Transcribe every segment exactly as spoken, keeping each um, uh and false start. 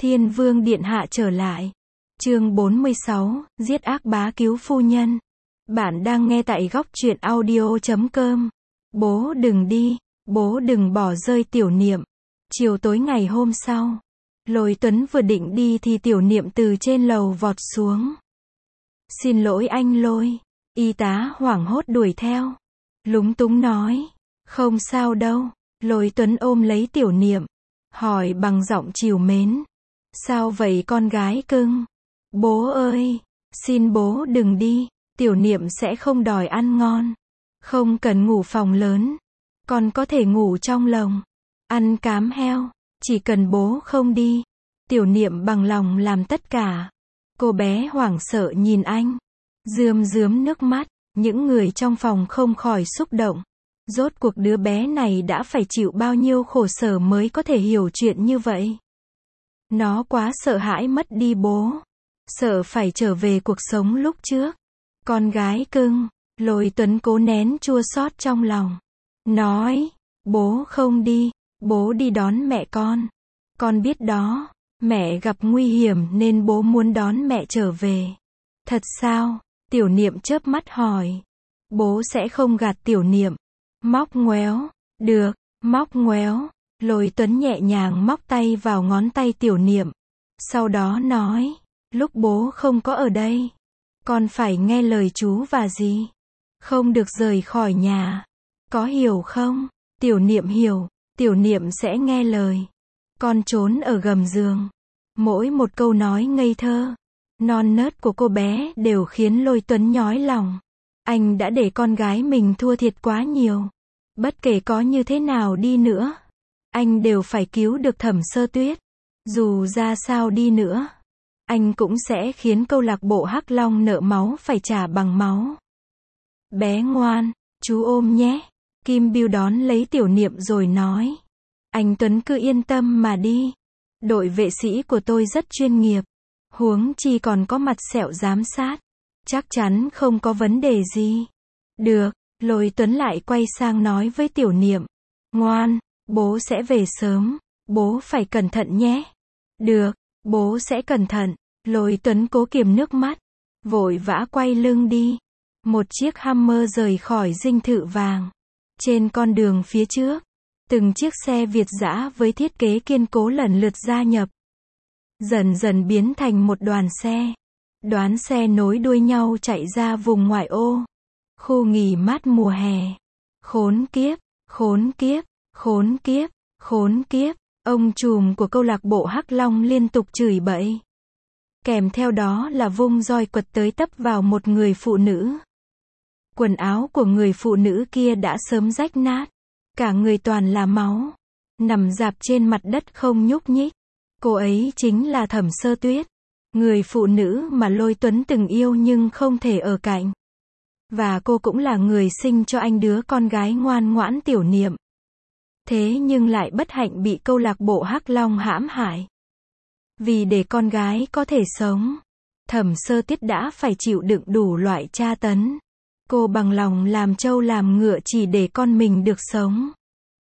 Thiên Vương Điện Hạ trở lại. Chương bốn mươi sáu, giết ác bá cứu phu nhân. Bạn đang nghe tại góc truyện audio chấm com. Bố đừng đi, bố đừng bỏ rơi Tiểu Niệm. Chiều tối ngày hôm sau, Lôi Tuấn vừa định đi thì Tiểu Niệm từ trên lầu vọt xuống. Xin lỗi anh Lôi. Y tá hoảng hốt đuổi theo. Lúng túng nói. Không sao đâu. Lôi Tuấn ôm lấy Tiểu Niệm, hỏi bằng giọng trìu mến. Sao vậy con gái cưng? Bố ơi, xin bố đừng đi, Tiểu Niệm sẽ không đòi ăn ngon. Không cần ngủ phòng lớn, con có thể ngủ trong lồng, ăn cám heo, chỉ cần bố không đi. Tiểu Niệm bằng lòng làm tất cả. Cô bé hoảng sợ nhìn anh, rơm rớm nước mắt, những người trong phòng không khỏi xúc động. Rốt cuộc đứa bé này đã phải chịu bao nhiêu khổ sở mới có thể hiểu chuyện như vậy. Nó quá sợ hãi mất đi bố, sợ phải trở về cuộc sống lúc trước. Con gái cưng, Lôi Tuấn cố nén chua xót trong lòng, nói, bố không đi, bố đi đón mẹ con. Con biết đó, mẹ gặp nguy hiểm nên bố muốn đón mẹ trở về. Thật sao? Tiểu Niệm chớp mắt hỏi. Bố sẽ không gạt Tiểu Niệm. Móc ngoéo, được, móc ngoéo. Lôi Tuấn nhẹ nhàng móc tay vào ngón tay Tiểu Niệm. Sau đó nói, lúc bố không có ở đây, con phải nghe lời chú và dì. Không được rời khỏi nhà. Có hiểu không? Tiểu Niệm hiểu, Tiểu Niệm sẽ nghe lời. Con trốn ở gầm giường. Mỗi một câu nói ngây thơ, non nớt của cô bé đều khiến Lôi Tuấn nhói lòng. Anh đã để con gái mình thua thiệt quá nhiều. Bất kể có như thế nào đi nữa, anh đều phải cứu được Thẩm Sơ Tuyết. Dù ra sao đi nữa, anh cũng sẽ khiến câu lạc bộ Hắc Long nợ máu phải trả bằng máu. Bé ngoan, chú ôm nhé. Kim Bưu đón lấy Tiểu Niệm rồi nói. Anh Tuấn cứ yên tâm mà đi. Đội vệ sĩ của tôi rất chuyên nghiệp. Huống chi còn có mặt sẹo giám sát. Chắc chắn không có vấn đề gì. Được, Lôi Tuấn lại quay sang nói với Tiểu Niệm. Ngoan, bố sẽ về sớm. Bố phải cẩn thận nhé. Được, bố sẽ cẩn thận. Lôi Tuấn cố kiềm nước mắt, vội vã quay lưng đi. Một chiếc Hummer rời khỏi dinh thự vàng. Trên con đường phía trước, từng chiếc xe Việt dã với thiết kế kiên cố lần lượt gia nhập. Dần dần biến thành một đoàn xe. Đoán xe nối đuôi nhau chạy ra vùng ngoại ô. Khu nghỉ mát mùa hè. Khốn kiếp, khốn kiếp, khốn kiếp, khốn kiếp. Ông trùm của câu lạc bộ Hắc Long liên tục chửi bậy. Kèm theo đó là vung roi quật tới tấp vào một người phụ nữ. Quần áo của người phụ nữ kia đã sớm rách nát. Cả người toàn là máu. Nằm rạp trên mặt đất không nhúc nhích. Cô ấy chính là Thẩm Sơ Tuyết. Người phụ nữ mà Lôi Tuấn từng yêu nhưng không thể ở cạnh. Và cô cũng là người sinh cho anh đứa con gái ngoan ngoãn Tiểu Niệm. Thế nhưng lại bất hạnh bị câu lạc bộ Hắc Long hãm hại. Vì để con gái có thể sống, Thẩm Sơ Tuyết đã phải chịu đựng đủ loại tra tấn. Cô bằng lòng làm trâu làm ngựa chỉ để con mình được sống.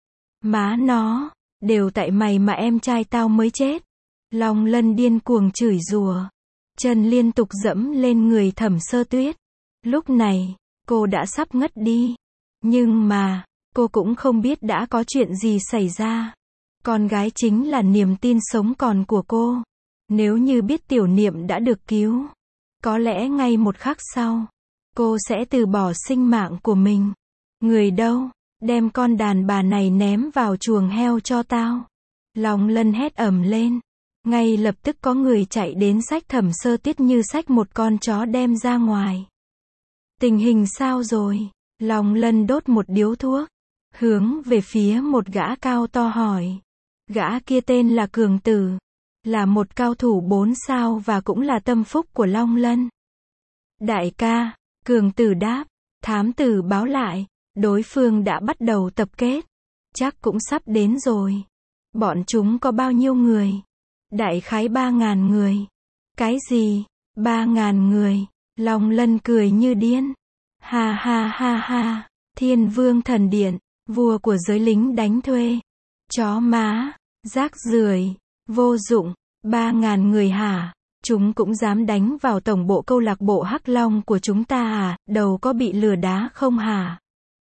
Má nó, đều tại mày mà em trai tao mới chết. Long Lân điên cuồng chửi rủa, chân liên tục dẫm lên người Thẩm Sơ Tuyết. Lúc này, cô đã sắp ngất đi. Nhưng mà, cô cũng không biết đã có chuyện gì xảy ra. Con gái chính là niềm tin sống còn của cô. Nếu như biết Tiểu Niệm đã được cứu, có lẽ ngay một khắc sau, cô sẽ từ bỏ sinh mạng của mình. Người đâu? Đem con đàn bà này ném vào chuồng heo cho tao. Long Lân hét ầm lên. Ngay lập tức có người chạy đến xách Thẩm Sơ Tuyết như xách một con chó đem ra ngoài. Tình hình sao rồi? Long Lân đốt một điếu thuốc, hướng về phía một gã cao to hỏi. Gã kia tên là Cường Tử, là một cao thủ bốn sao và cũng là tâm phúc của Long Lân. Đại ca, Cường Tử đáp, thám tử báo lại, đối phương đã bắt đầu tập kết. Chắc cũng sắp đến rồi. Bọn chúng có bao nhiêu người? Đại khái ba ngàn người. Cái gì? Ba ngàn người? Long Lân cười như điên. Ha ha ha ha, Thiên Vương Thần Điện, vua của giới lính đánh thuê. Chó má, rác rưởi, vô dụng, Ba ngàn người hả? Chúng cũng dám đánh vào tổng bộ câu lạc bộ Hắc Long của chúng ta à, đầu có bị lừa đá không hả?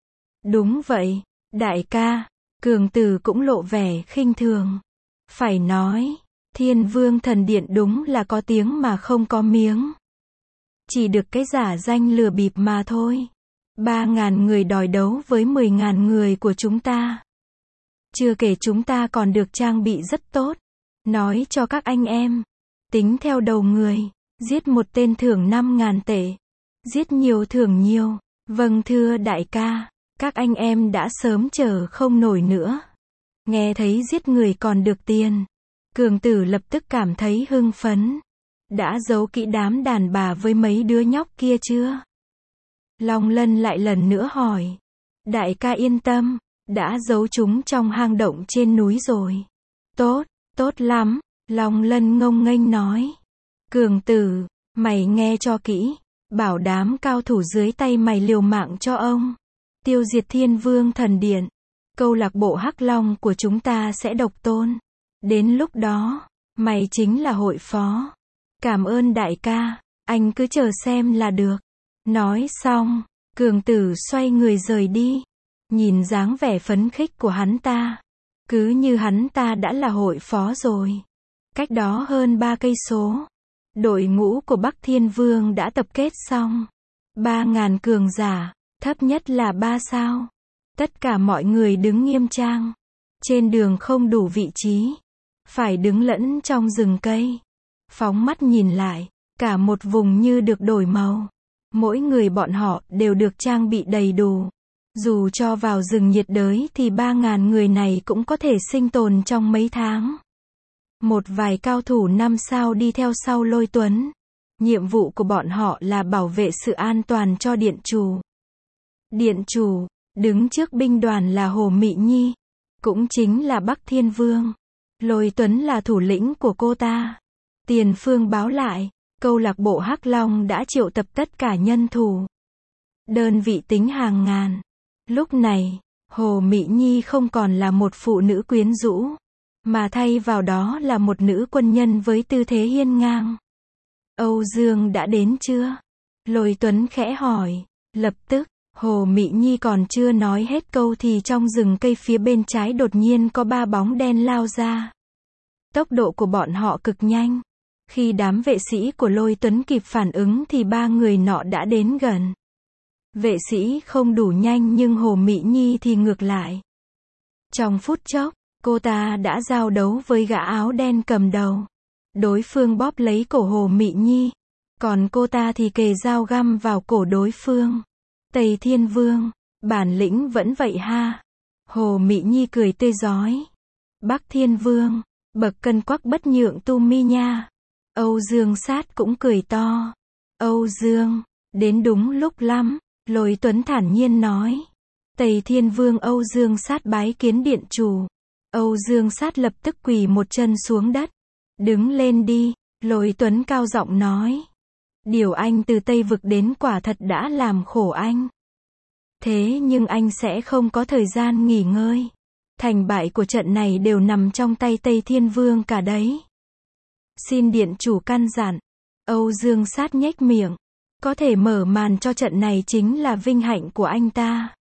Đúng vậy, đại ca, Cường Tử cũng lộ vẻ khinh thường. Phải nói, Thiên Vương Thần Điện đúng là có tiếng mà không có miếng. Chỉ được cái giả danh lừa bịp mà thôi. Ba ngàn người đòi đấu với mười ngàn người của chúng ta. Chưa kể chúng ta còn được trang bị rất tốt. Nói cho các anh em, tính theo đầu người, giết một tên thưởng năm ngàn tệ. Giết nhiều thưởng nhiều. Vâng thưa đại ca, các anh em đã sớm chờ không nổi nữa. Nghe thấy giết người còn được tiền. Cường Tử lập tức cảm thấy hưng phấn. Đã giấu kỹ đám đàn bà với mấy đứa nhóc kia chưa? Long Lân lại lần nữa hỏi. Đại ca yên tâm, đã giấu chúng trong hang động trên núi rồi. Tốt, tốt lắm, Long Lân ngông nghênh nói. Cường Tử, mày nghe cho kỹ, bảo đám cao thủ dưới tay mày liều mạng cho ông. Tiêu diệt Thiên Vương Thần Điện. Câu lạc bộ Hắc Long của chúng ta sẽ độc tôn. Đến lúc đó, mày chính là hội phó. Cảm ơn đại ca, anh cứ chờ xem là được. Nói xong, Cường Tử xoay người rời đi. Nhìn dáng vẻ phấn khích của hắn ta, cứ như hắn ta đã là hội phó rồi. Cách đó hơn ba cây số, đội ngũ của Bắc Thiên Vương đã tập kết xong. Ba ngàn cường giả, thấp nhất là ba sao. Tất cả mọi người đứng nghiêm trang. Trên đường không đủ vị trí, phải đứng lẫn trong rừng cây. Phóng mắt nhìn lại, cả một vùng như được đổi màu. Mỗi người bọn họ đều được trang bị đầy đủ. Dù cho vào rừng nhiệt đới thì ba ngàn người này cũng có thể sinh tồn trong mấy tháng. Một vài cao thủ năm sao đi theo sau Lôi Tuấn. Nhiệm vụ của bọn họ là bảo vệ sự an toàn cho điện chủ. Điện chủ, đứng trước binh đoàn là Hồ Mị Nhi, cũng chính là Bắc Thiên Vương. Lôi Tuấn là thủ lĩnh của cô ta. Tiền phương báo lại, câu lạc bộ Hắc Long đã triệu tập tất cả nhân thủ. Đơn vị tính hàng ngàn. Lúc này, Hồ Mị Nhi không còn là một phụ nữ quyến rũ, mà thay vào đó là một nữ quân nhân với tư thế hiên ngang. Âu Dương đã đến chưa? Lôi Tuấn khẽ hỏi. Lập tức, Hồ Mị Nhi còn chưa nói hết câu thì trong rừng cây phía bên trái đột nhiên có ba bóng đen lao ra. Tốc độ của bọn họ cực nhanh. Khi đám vệ sĩ của Lôi Tuấn kịp phản ứng thì ba người nọ đã đến gần. Vệ sĩ không đủ nhanh nhưng Hồ Mị Nhi thì ngược lại. Trong phút chốc, cô ta đã giao đấu với gã áo đen cầm đầu. Đối phương bóp lấy cổ Hồ Mị Nhi, còn cô ta thì kề dao găm vào cổ đối phương. Tây Thiên Vương, bản lĩnh vẫn vậy ha. Hồ Mị Nhi cười tươi rói. Bắc Thiên Vương, bậc cân quắc bất nhượng tu mi nha. Âu Dương Sát cũng cười to. Âu Dương, đến đúng lúc lắm, Lôi Tuấn thản nhiên nói. Tây Thiên Vương Âu Dương Sát bái kiến điện chủ. Âu Dương Sát lập tức quỳ một chân xuống đất. Đứng lên đi, Lôi Tuấn cao giọng nói. Điều anh từ Tây Vực đến quả thật đã làm khổ anh. Thế nhưng anh sẽ không có thời gian nghỉ ngơi. Thành bại của trận này đều nằm trong tay Tây Thiên Vương cả đấy. Xin điện chủ căn dặn. Âu Dương Sát nhếch miệng. Có thể mở màn cho trận này chính là vinh hạnh của anh ta.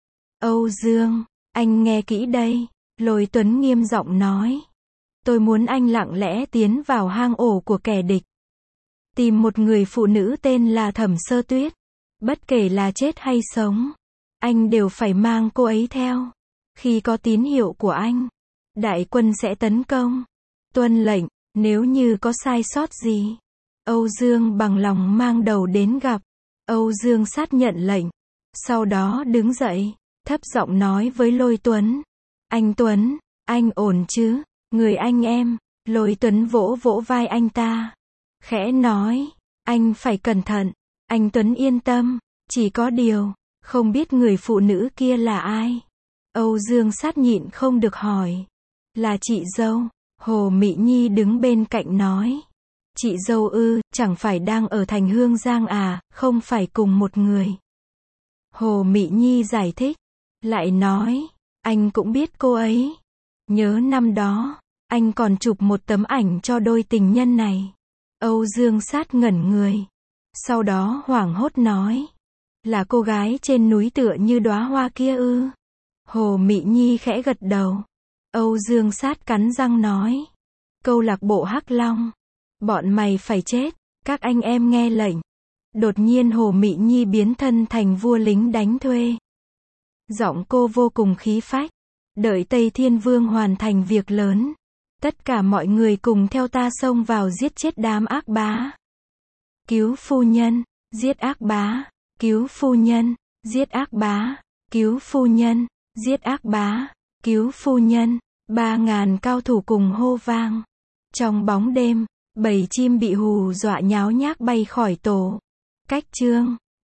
Âu Dương, anh nghe kỹ đây. Lôi Tuấn nghiêm giọng nói. Tôi muốn anh lặng lẽ tiến vào hang ổ của kẻ địch. Tìm một người phụ nữ tên là Thẩm Sơ Tuyết. Bất kể là chết hay sống, anh đều phải mang cô ấy theo. Khi có tín hiệu của anh, đại quân sẽ tấn công. Tuân lệnh, nếu như có sai sót gì. Âu Dương bằng lòng mang đầu đến gặp. Âu Dương Sát nhận lệnh. Sau đó đứng dậy, thấp giọng nói với Lôi Tuấn. Anh Tuấn, anh ổn chứ? Người anh em. Lôi Tuấn vỗ vỗ vai anh ta. Khẽ nói, anh phải cẩn thận. Anh Tuấn yên tâm, chỉ có điều, không biết người phụ nữ kia là ai. Âu Dương Sát nhịn không được hỏi. Là chị dâu. Hồ Mị Nhi đứng bên cạnh nói. Chị dâu ư, chẳng phải đang ở thành Hương Giang à, không phải cùng một người. Hồ Mị Nhi giải thích. Lại nói, anh cũng biết cô ấy. Nhớ năm đó, Anh còn chụp một tấm ảnh cho đôi tình nhân này. Âu Dương Sát ngẩn người. Sau đó hoảng hốt nói. Là cô gái trên núi tựa như đóa hoa kia ư? Hồ Mị Nhi khẽ gật đầu. Âu Dương Sát cắn răng nói. Câu lạc bộ Hắc Long. Bọn mày phải chết. Các anh em nghe lệnh. Đột nhiên Hồ Mị Nhi biến thân thành vua lính đánh thuê. Giọng cô vô cùng khí phách. Đợi Tây Thiên Vương hoàn thành việc lớn. Tất cả mọi người cùng theo ta xông vào giết chết đám ác bá. Cứu phu nhân. Giết ác bá. Cứu phu nhân. Giết ác bá. Cứu phu nhân. Giết ác bá. Cứu phu nhân. Ba ngàn cao thủ cùng hô vang. Trong bóng đêm, bầy chim bị hù dọa nháo nhác bay khỏi tổ. Cách chương